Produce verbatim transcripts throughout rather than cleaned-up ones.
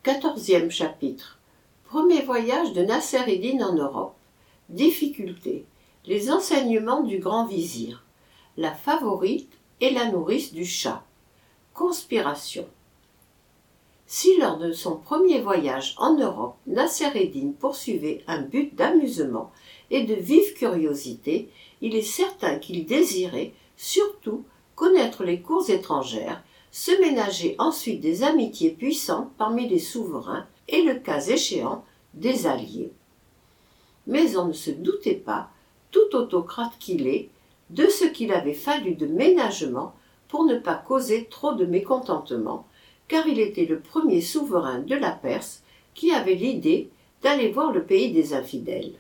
Quatorzième chapitre. Premier voyage de Nasser-ed-Din en Europe. Difficultés. Les enseignements du grand vizir. La favorite et la nourrice du Shah. Conspiration. Si lors de son premier voyage en Europe, Nasser-ed-Din poursuivait un but d'amusement et de vive curiosité, il est certain qu'il désirait, surtout, connaître les cours étrangères, se ménager ensuite des amitiés puissantes parmi les souverains et, le cas échéant, des alliés. Mais on ne se doutait pas, tout autocrate qu'il est, de ce qu'il avait fallu de ménagement pour ne pas causer trop de mécontentement, car il était le premier souverain de la Perse qui avait l'idée d'aller voir le pays des infidèles.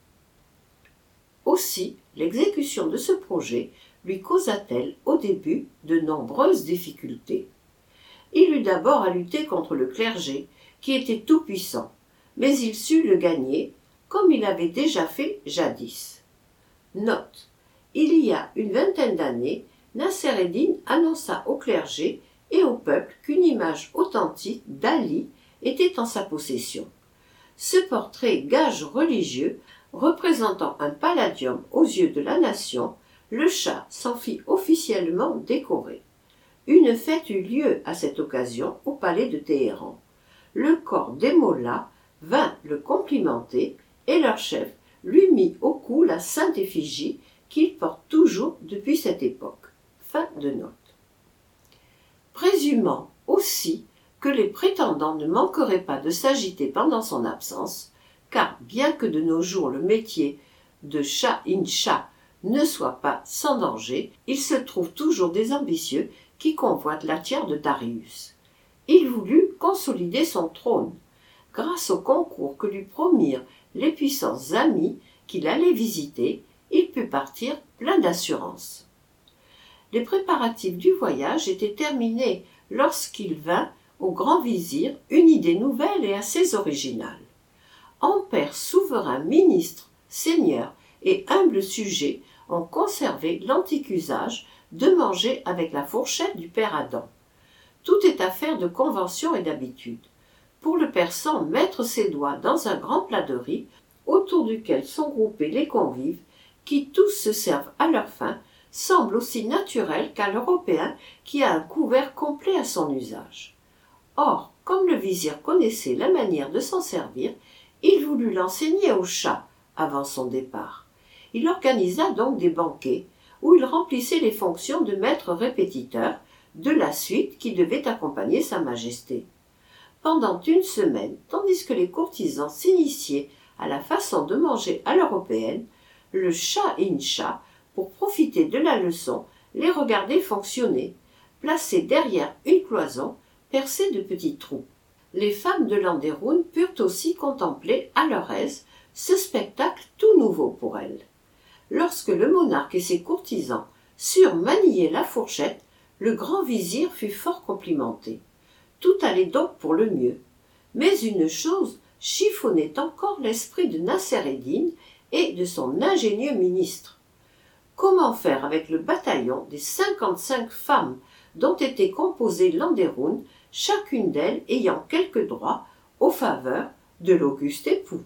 Aussi, l'exécution de ce projet lui causa-t-elle au début de nombreuses difficultés. Il eut d'abord à lutter contre le clergé, qui était tout-puissant, mais il sut le gagner, comme il avait déjà fait jadis. Note. Il y a une vingtaine d'années, Nasser-ed-Din annonça au clergé et au peuple qu'une image authentique d'Ali était en sa possession. Ce portrait gage religieux, représentant un palladium aux yeux de la nation, le Shah s'en fit officiellement décorer. Une fête eut lieu à cette occasion au palais de Téhéran. Le corps des mollahs vint le complimenter et leur chef lui mit au cou la sainte effigie qu'il porte toujours depuis cette époque. Fin de note. Présumant aussi que les prétendants ne manqueraient pas de s'agiter pendant son absence, car bien que de nos jours le métier de Shah-in-Shah ne soit pas sans danger, il se trouve toujours des ambitieux qui convoitent la tiare de Darius. Il voulut consolider son trône, grâce au concours que lui promirent les puissants amis qu'il allait visiter. Il put partir plein d'assurance. Les préparatifs du voyage étaient terminés lorsqu'il vint au grand vizir une idée nouvelle et assez originale. En Perse, souverain, ministre, seigneur et humble sujet ont conservé l'antique usage de manger avec la fourchette du père Adam. Tout est affaire de convention et d'habitude. Pour le persan, mettre ses doigts dans un grand plat de riz, autour duquel sont groupés les convives, qui tous se servent à leur faim, semble aussi naturel qu'à l'Européen qui a un couvert complet à son usage. Or, comme le vizir connaissait la manière de s'en servir, il voulut l'enseigner au Shah avant son départ. Il organisa donc des banquets où il remplissait les fonctions de maître répétiteur de la suite qui devait accompagner sa majesté. Pendant une semaine, tandis que les courtisans s'initiaient à la façon de manger à l'européenne, le Shah-in-Shah, pour profiter de la leçon, les regardait fonctionner, placés derrière une cloison percée de petits trous. Les femmes de Landeroun purent aussi contempler à leur aise ce spectacle tout nouveau pour elles. Lorsque le monarque et ses courtisans surent manier la fourchette, le grand vizir fut fort complimenté. Tout allait donc pour le mieux. Mais une chose chiffonnait encore l'esprit de Nasser-ed-Din et de son ingénieux ministre. Comment faire avec le bataillon des cinquante-cinq femmes dont était composé Landeroun, chacune d'elles ayant quelques droits aux faveurs de l'auguste époux?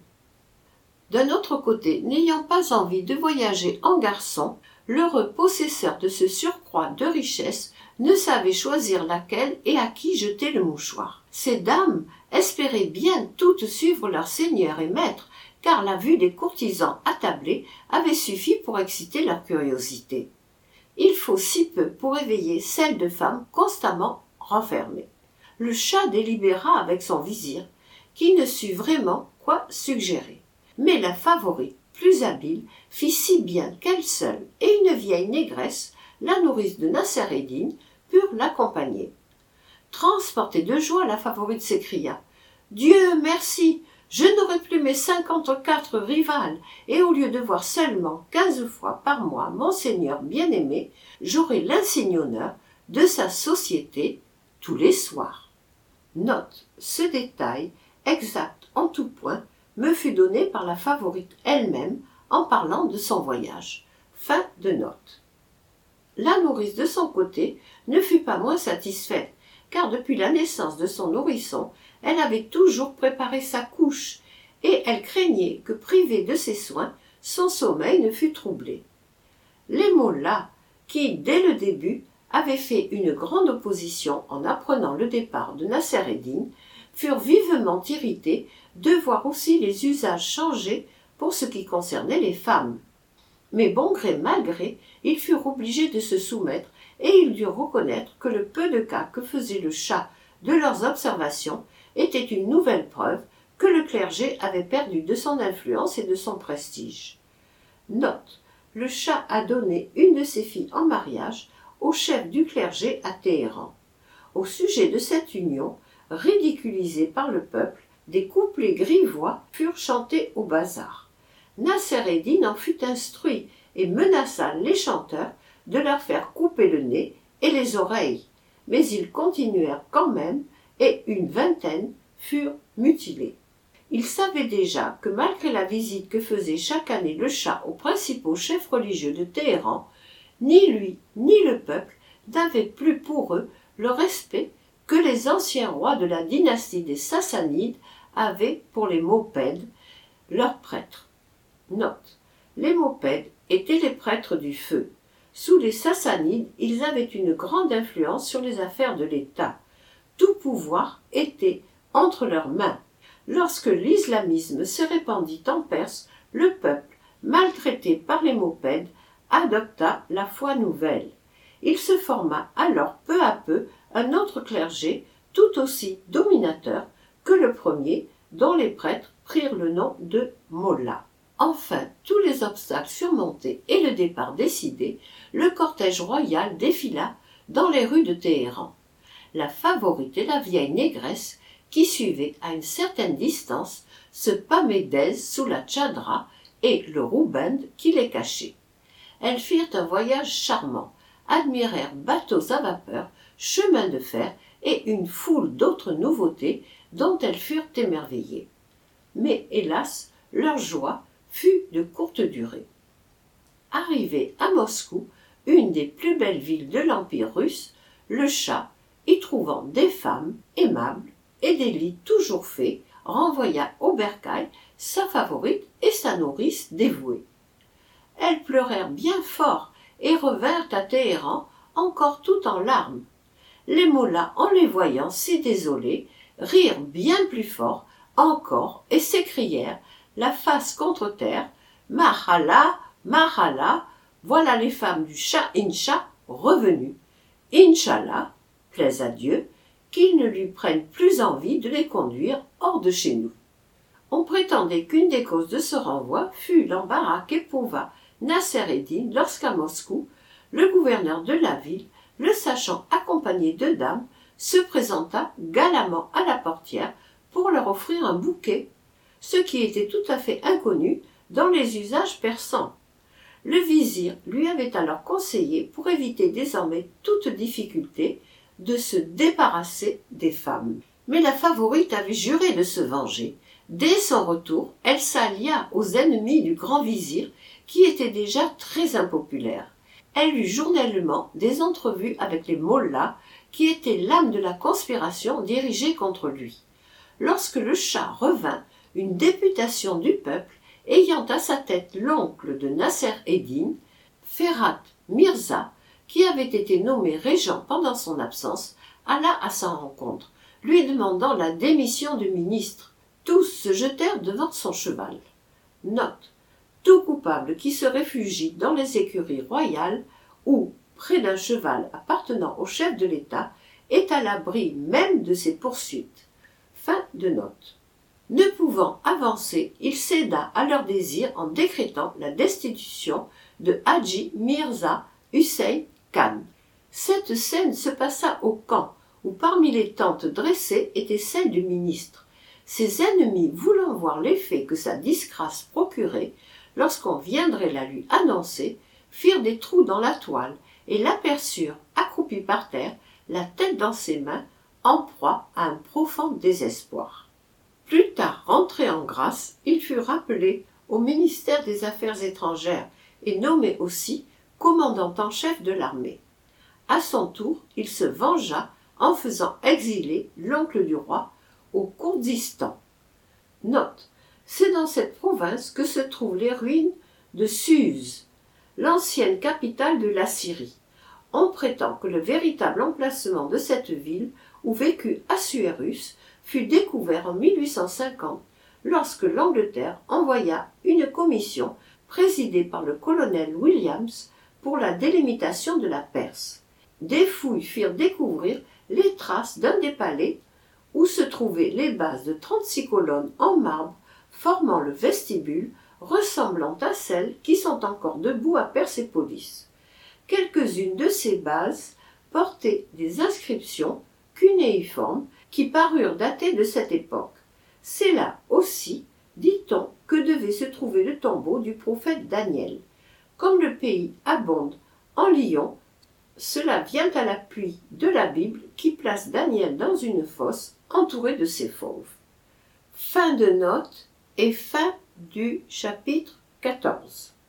D'un autre côté, n'ayant pas envie de voyager en garçon, l'heureux possesseur de ce surcroît de richesse ne savait choisir laquelle et à qui jeter le mouchoir. Ces dames espéraient bien toutes suivre leur seigneur et maître, car la vue des courtisans attablés avait suffi pour exciter leur curiosité. Il faut si peu pour éveiller celle de femmes constamment renfermées. Le Shah délibéra avec son vizir, qui ne sut vraiment quoi suggérer. Mais la favorite, plus habile, fit si bien qu'elle seule et une vieille négresse, la nourrice de Nasser-ed-Din, purent l'accompagner. Transportée de joie, la favorite s'écria « Dieu merci, je n'aurai plus mes cinquante-quatre rivales, et au lieu de voir seulement quinze fois par mois mon seigneur bien-aimé, j'aurai l'insigne honneur de sa société tous les soirs. » Note, ce détail, exact en tout point, me fut donné par la favorite elle-même en parlant de son voyage. Fin de note. La nourrice de son côté ne fut pas moins satisfaite, car depuis la naissance de son nourrisson, elle avait toujours préparé sa couche, et elle craignait que, privée de ses soins, son sommeil ne fût troublé. Les mollahs, qui, dès le début, avaient fait une grande opposition en apprenant le départ de Nasser-ed-Din, furent vivement irrités de voir aussi les usages changer pour ce qui concernait les femmes. Mais bon gré mal gré, ils furent obligés de se soumettre et ils durent reconnaître que le peu de cas que faisait le Shah de leurs observations était une nouvelle preuve que le clergé avait perdu de son influence et de son prestige. Note: le Shah a donné une de ses filles en mariage au chef du clergé à Téhéran. Au sujet de cette union, ridiculisée par le peuple, des couplets grivois furent chantés au bazar. Nasser-ed-Din en fut instruit et menaça les chanteurs de leur faire couper le nez et les oreilles, mais ils continuèrent quand même et une vingtaine furent mutilés. Il savait déjà que malgré la visite que faisait chaque année le Shah aux principaux chefs religieux de Téhéran, ni lui ni le peuple n'avaient plus pour eux le respect que les anciens rois de la dynastie des Sassanides avaient pour les Mopèdes, leurs prêtres. Note: les Mopèdes étaient les prêtres du feu. Sous les Sassanides, ils avaient une grande influence sur les affaires de l'État. Tout pouvoir était entre leurs mains. Lorsque l'islamisme se répandit en Perse, le peuple, maltraité par les Mopèdes, adopta la foi nouvelle. Il se forma alors peu à peu un autre clergé tout aussi dominateur que le premier, dont les prêtres prirent le nom de mollahs. Enfin, tous les obstacles surmontés et le départ décidé, le cortège royal défila dans les rues de Téhéran. La favorite et la vieille négresse, qui suivait à une certaine distance, se pâmaient d'aise sous la tchadra et le roubend qui les cachait. Elles firent un voyage charmant, admirèrent bateaux à vapeur, chemins de fer et une foule d'autres nouveautés dont elles furent émerveillées. Mais, hélas, leur joie fut de courte durée. Arrivé à Moscou, une des plus belles villes de l'Empire russe, le Shah, y trouvant des femmes aimables et des lits toujours faits, renvoya au bercail sa favorite et sa nourrice dévouée. Elles pleurèrent bien fort et revinrent à Téhéran encore tout en larmes. Les mollahs, en les voyant si désolés, rirent bien plus fort encore et s'écrièrent, la face contre terre: « Mahallah, Mahallah, voilà les femmes du Shah Inchah revenues. Inch'Allah, plaise à Dieu, qu'il ne lui prenne plus envie de les conduire hors de chez nous. » On prétendait qu'une des causes de ce renvoi fut l'embarras qu'éprouva Nasser-ed-Din lorsqu'à Moscou, le gouverneur de la ville, le sachant accompagné de dames, se présenta galamment à la portière pour leur offrir un bouquet, ce qui était tout à fait inconnu dans les usages persans. Le vizir lui avait alors conseillé, pour éviter désormais toute difficulté, de se débarrasser des femmes. Mais la favorite avait juré de se venger. Dès son retour, elle s'allia aux ennemis du grand vizir, qui était déjà très impopulaire. Elle eut journellement des entrevues avec les mollahs, qui étaient l'âme de la conspiration dirigée contre lui. Lorsque le Shah revint, une députation du peuple, ayant à sa tête l'oncle de Nasser-ed-Din, Ferhat Mirza, qui avait été nommé régent pendant son absence, alla à sa rencontre, lui demandant la démission de ministre. Tous se jetèrent devant son cheval. Note: tout coupable qui se réfugie dans les écuries royales ou près d'un cheval appartenant au chef de l'État est à l'abri même de ses poursuites. Fin de note. Ne pouvant avancer, il céda à leur désir en décrétant la destitution de Hadji Mirza Hussein Khan. Cette scène se passa au camp, où parmi les tentes dressées était celle du ministre. Ses ennemis, voulant voir l'effet que sa disgrâce procurait, lorsqu'on viendrait la lui annoncer, firent des trous dans la toile et l'aperçurent, accroupi par terre, la tête dans ses mains, en proie à un profond désespoir. Plus tard rentré en grâce, il fut rappelé au ministère des Affaires étrangères et nommé aussi commandant en chef de l'armée. À son tour, il se vengea en faisant exiler l'oncle du roi, au Kourdistan. Note, c'est dans cette province que se trouvent les ruines de Suse, l'ancienne capitale de l'Assyrie. On prétend que le véritable emplacement de cette ville où vécut Assuérus fut découvert en mille huit cent cinquante lorsque l'Angleterre envoya une commission présidée par le colonel Williams pour la délimitation de la Perse. Des fouilles firent découvrir les traces d'un des palais où se trouvaient les bases de trente-six colonnes en marbre formant le vestibule, ressemblant à celles qui sont encore debout à Persépolis. Quelques-unes de ces bases portaient des inscriptions cunéiformes qui parurent dater de cette époque. C'est là aussi, dit-on, que devait se trouver le tombeau du prophète Daniel. Comme le pays abonde en lions, cela vient à l'appui de la Bible qui place Daniel dans une fosse entouré de ses fauves. Fin de note et fin du chapitre quatorze.